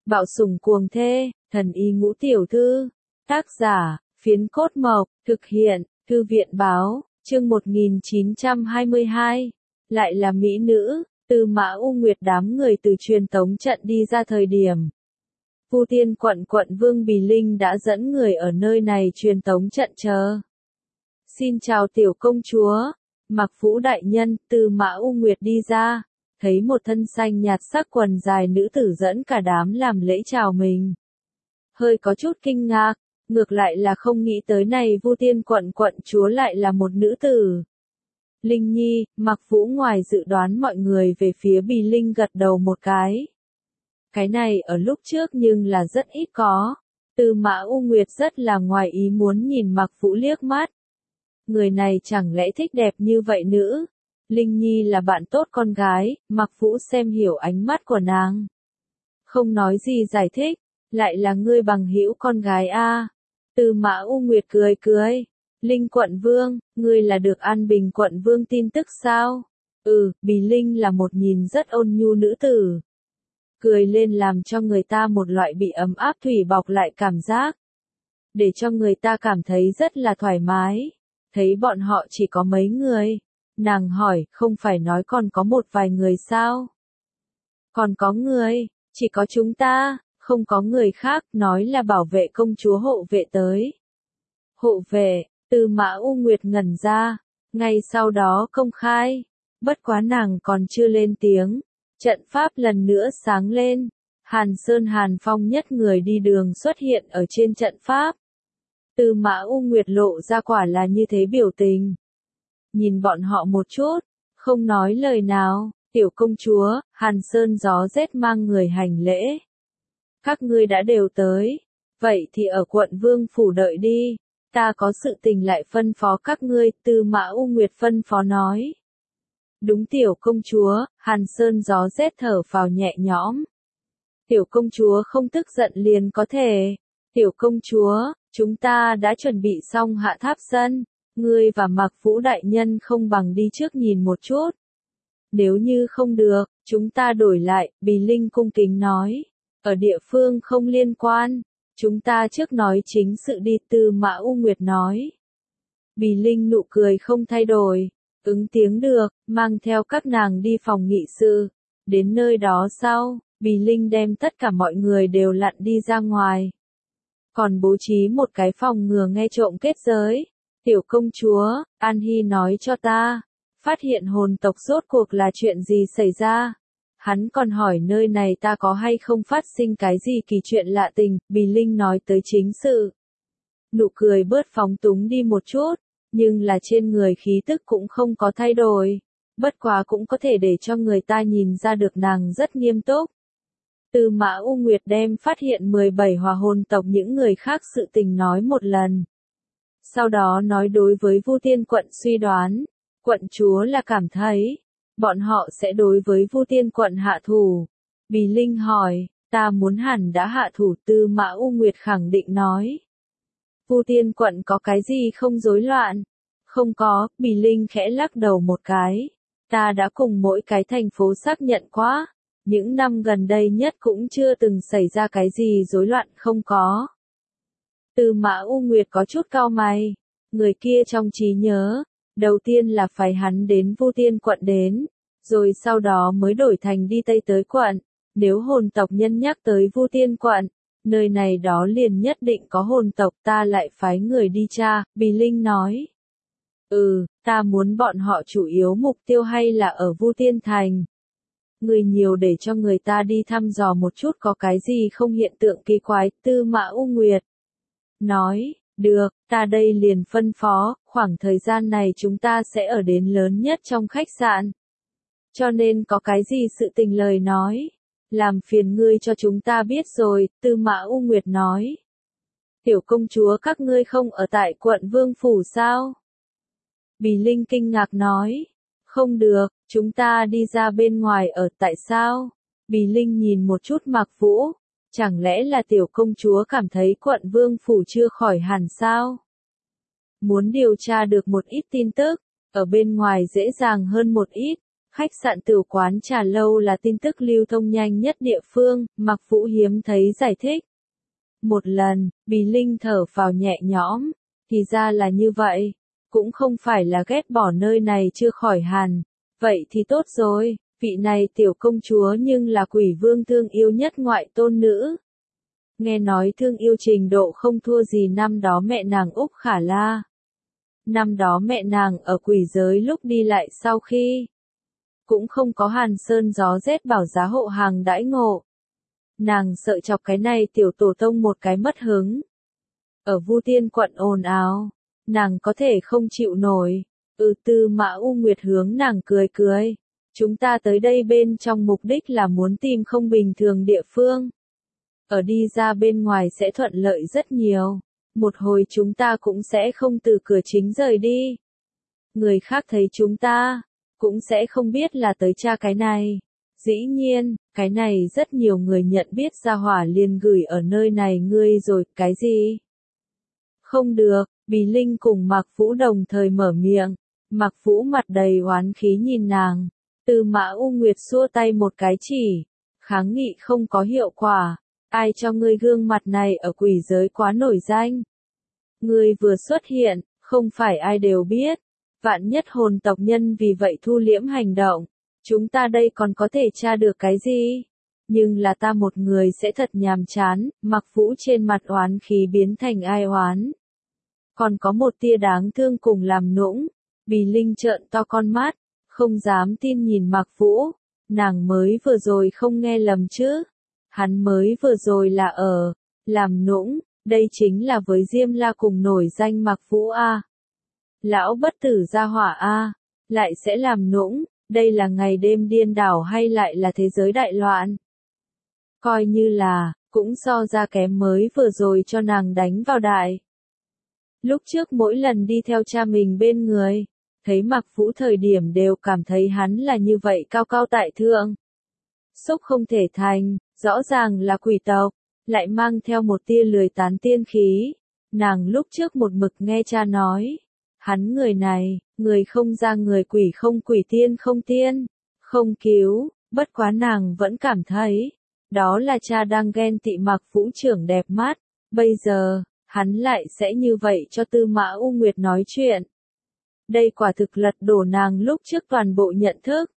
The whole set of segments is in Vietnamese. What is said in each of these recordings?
Bạo sủng cuồng thê, thần y ngũ tiểu thư. Tác giả, Phiến Cốt Mộc, thực hiện, Thư viện Báo, chương 1922. Lại là mỹ nữ, Tư Mã U Nguyệt đám người từ truyền tống trận đi ra thời điểm. Vu Tiên quận Vương Bì Linh đã dẫn người ở nơi này truyền tống trận chờ. Xin chào tiểu công chúa, Mặc Vũ đại nhân, Tư Mã U Nguyệt đi ra, thấy một thân xanh nhạt sắc quần dài nữ tử dẫn cả đám làm lễ chào mình. Hơi có chút kinh ngạc, ngược lại là không nghĩ tới này Vu Tiên quận chúa lại là một nữ tử. Linh Nhi, Mặc Vũ ngoài dự đoán mọi người về phía Bì Linh gật đầu một cái. Cái này ở lúc trước nhưng là rất ít có. Tư Mã U Nguyệt rất là ngoài ý muốn nhìn Mặc Vũ liếc mắt. Người này chẳng lẽ thích đẹp như vậy nữ? Linh Nhi là bạn tốt con gái, Mặc Vũ xem hiểu ánh mắt của nàng. Không nói gì giải thích, lại là ngươi bằng hữu con gái a. Tư Mã U Nguyệt cười. Linh quận vương, ngươi là được An Bình quận vương tin tức sao? Bì Linh là một nhìn rất ôn nhu nữ tử. Cười lên làm cho người ta một loại bị ấm áp thủy bọc lại cảm giác. Để cho người ta cảm thấy rất là thoải mái. Thấy bọn họ chỉ có mấy người. Nàng hỏi, không phải nói còn có một vài người sao? Còn có người, chỉ có chúng ta, không có người khác, nói là bảo vệ công chúa hộ vệ tới. Hộ vệ, Tư Mã U Nguyệt ngẩn ra, ngay sau đó công khai. Bất quá nàng còn chưa lên tiếng. Trận pháp lần nữa sáng lên. Hàn Sơn Hàn Phong nhất người đi đường xuất hiện ở trên trận pháp. Tư Mã U Nguyệt lộ ra quả là như thế biểu tình. Nhìn bọn họ một chút, không nói lời nào, tiểu công chúa, Hàn Sơn gió rét mang người hành lễ. Các ngươi đã đều tới, vậy thì ở quận Vương phủ đợi đi, ta có sự tình lại phân phó các ngươi, Tư Mã U Nguyệt phân phó nói. Đúng tiểu công chúa, Hàn Sơn gió rét thở phào nhẹ nhõm. Tiểu công chúa không tức giận liền có thể. Tiểu công chúa, chúng ta đã chuẩn bị xong hạ tháp sân, ngươi và Mặc Vũ đại nhân không bằng đi trước nhìn một chút. Nếu như không được, chúng ta đổi lại, Bì Linh cung kính nói. Ở địa phương không liên quan, chúng ta trước nói chính sự đi, Tư Mã U Nguyệt nói. Bì Linh nụ cười không thay đổi. Ứng tiếng được, mang theo các nàng đi phòng nghị sự. Đến nơi đó sau, Bì Linh đem tất cả mọi người đều lặn đi ra ngoài. Còn bố trí một cái phòng ngừa nghe trộm kết giới. Tiểu công chúa, An Hy nói cho ta. Phát hiện hồn tộc rốt cuộc là chuyện gì xảy ra? Hắn còn hỏi nơi này ta có hay không phát sinh cái gì kỳ chuyện lạ tình, Bì Linh nói tới chính sự. Nụ cười bớt phóng túng đi một chút. Nhưng là trên người khí tức cũng không có thay đổi. Bất quá cũng có thể để cho người ta nhìn ra được nàng rất nghiêm túc. Tư Mã U Nguyệt đem phát hiện 17 hòa hồn tộc những người khác sự tình nói một lần. Sau đó nói đối với Vu Tiên quận suy đoán. Quận chúa là cảm thấy. Bọn họ sẽ đối với Vu Tiên quận hạ thủ. Bì Linh hỏi, ta muốn hẳn đã hạ thủ, Tư Mã U Nguyệt khẳng định nói. Vu Tiên quận có cái gì không rối loạn? Không có, Bì Linh khẽ lắc đầu một cái. Ta đã cùng mỗi cái thành phố xác nhận quá. Những năm gần đây nhất cũng chưa từng xảy ra cái gì rối loạn không có. Tư Mã U Nguyệt có chút cau mày. Người kia trong trí nhớ. Đầu tiên là phải hắn đến Vu Tiên quận đến. Rồi sau đó mới đổi thành đi Tây tới quận. Nếu hồn tộc nhân nhắc tới Vu Tiên quận. Nơi này đó liền nhất định có hồn tộc, ta lại phái người đi tra, Bì Linh nói. Ta muốn bọn họ chủ yếu mục tiêu hay là ở Vu Tiên thành. Người nhiều để cho người ta đi thăm dò một chút có cái gì không hiện tượng kỳ quái, Tư Mã U Nguyệt nói, được, ta đây liền phân phó, khoảng thời gian này chúng ta sẽ ở đến lớn nhất trong khách sạn. Cho nên có cái gì sự tình lời nói. Làm phiền ngươi cho chúng ta biết rồi, Tư Mã U Nguyệt nói. Tiểu công chúa các ngươi không ở tại quận Vương phủ sao? Bì Linh kinh ngạc nói. Không được, chúng ta đi ra bên ngoài ở tại sao? Bì Linh nhìn một chút Mặc Vũ. Chẳng lẽ là tiểu công chúa cảm thấy quận Vương phủ chưa khỏi hẳn sao? Muốn điều tra được một ít tin tức, ở bên ngoài dễ dàng hơn một ít. Khách sạn tửu quán trà lâu là tin tức lưu thông nhanh nhất địa phương, Mạc Vũ hiếm thấy giải thích. Một lần, Bì Linh thở phào nhẹ nhõm, thì ra là như vậy, cũng không phải là ghét bỏ nơi này chưa khỏi hẳn, vậy thì tốt rồi, vị này tiểu công chúa nhưng là Quỷ Vương thương yêu nhất ngoại tôn nữ. Nghe nói thương yêu trình độ không thua gì năm đó mẹ nàng Úc Khả La. Năm đó mẹ nàng ở quỷ giới lúc đi lại sau khi cũng không có hàn sơn gió rét bảo giá hộ hàng đãi ngộ. Nàng sợ chọc cái này tiểu tổ tông một cái mất hứng. Ở Vu Tiên quận ồn ào, nàng có thể không chịu nổi. Tư Mã U Nguyệt hướng nàng cười cười. Chúng ta tới đây bên trong mục đích là muốn tìm không bình thường địa phương. Ở đi ra bên ngoài sẽ thuận lợi rất nhiều. Một hồi chúng ta cũng sẽ không từ cửa chính rời đi. Người khác thấy chúng ta, cũng sẽ không biết là tới tra cái này. Dĩ nhiên, cái này rất nhiều người nhận biết Gia Hỏa liền gửi ở nơi này ngươi rồi, cái gì? Không được, Bì Linh cùng Mạc Vũ đồng thời mở miệng. Mạc Vũ mặt đầy oán khí nhìn nàng. Tư Mã U Nguyệt xua tay một cái chỉ. Kháng nghị không có hiệu quả. Ai cho ngươi gương mặt này ở quỷ giới quá nổi danh? Ngươi vừa xuất hiện, không phải ai đều biết. Vạn nhất hồn tộc nhân vì vậy thu liễm hành động. Chúng ta đây còn có thể tra được cái gì? Nhưng là ta một người sẽ thật nhàm chán, Mạc Vũ trên mặt oán khí biến thành ai oán. Còn có một tia đáng thương cùng làm nũng. Bì Linh trợn to con mắt, không dám tin nhìn Mạc Vũ. Nàng mới vừa rồi không nghe lầm chứ. Hắn mới vừa rồi là làm nũng, đây chính là với Diêm La cùng nổi danh Mạc Vũ A. Lão bất tử Gia Hỏa A, lại sẽ làm nũng, đây là ngày đêm điên đảo hay lại là thế giới đại loạn? Coi như là, cũng so ra kém mới vừa rồi cho nàng đánh vào đại. Lúc trước mỗi lần đi theo cha mình bên người, thấy Mạc Vũ thời điểm đều cảm thấy hắn là như vậy cao cao tại thượng. Xúc không thể thành, rõ ràng là quỷ tộc, lại mang theo một tia lười tán tiên khí. Nàng lúc trước một mực nghe cha nói, hắn người này, người không ra người quỷ không quỷ tiên không tiên, không cứu, bất quá nàng vẫn cảm thấy, đó là cha đang ghen tị Mạc Vũ trưởng đẹp mắt, bây giờ, hắn lại sẽ như vậy cho Tư Mã U Nguyệt nói chuyện. Đây quả thực lật đổ nàng lúc trước toàn bộ nhận thức.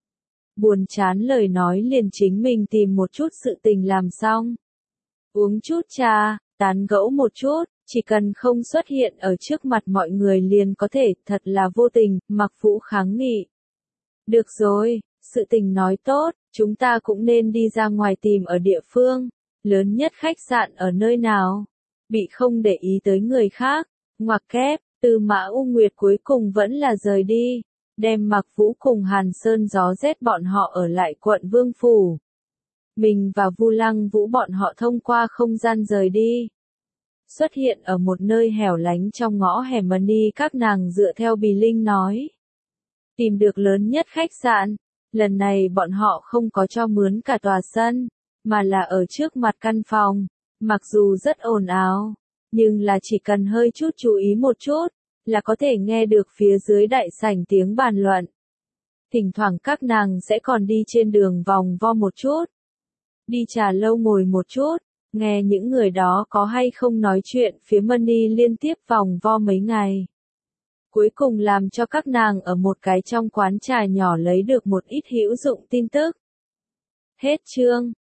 Buồn chán lời nói liền chính mình tìm một chút sự tình làm xong. Uống chút trà, tán gẫu một chút, chỉ cần không xuất hiện ở trước mặt mọi người liền có thể, thật là vô tình, Mạc Vũ kháng nghị. Được rồi, sự tình nói tốt, chúng ta cũng nên đi ra ngoài tìm ở địa phương. Lớn nhất khách sạn ở nơi nào? Bị không để ý tới người khác, ngoặc kép, Tư Mã U Nguyệt cuối cùng vẫn là rời đi. Đem Mạc Vũ cùng Hàn Sơn gió rét bọn họ ở lại quận Vương Phủ. Mình và Vu Lăng Vũ bọn họ thông qua không gian rời đi. Xuất hiện ở một nơi hẻo lánh trong ngõ hẻm Mani các nàng dựa theo Bì Linh nói. Tìm được lớn nhất khách sạn, lần này bọn họ không có cho mướn cả tòa sân, mà là ở trước mặt căn phòng. Mặc dù rất ồn ào, nhưng là chỉ cần hơi chút chú ý một chút, là có thể nghe được phía dưới đại sảnh tiếng bàn luận. Thỉnh thoảng các nàng sẽ còn đi trên đường vòng vo một chút. Đi trà lâu ngồi một chút, nghe những người đó có hay không nói chuyện phía Mani liên tiếp vòng vo mấy ngày. Cuối cùng làm cho các nàng ở một cái trong quán trà nhỏ lấy được một ít hữu dụng tin tức. Hết chương.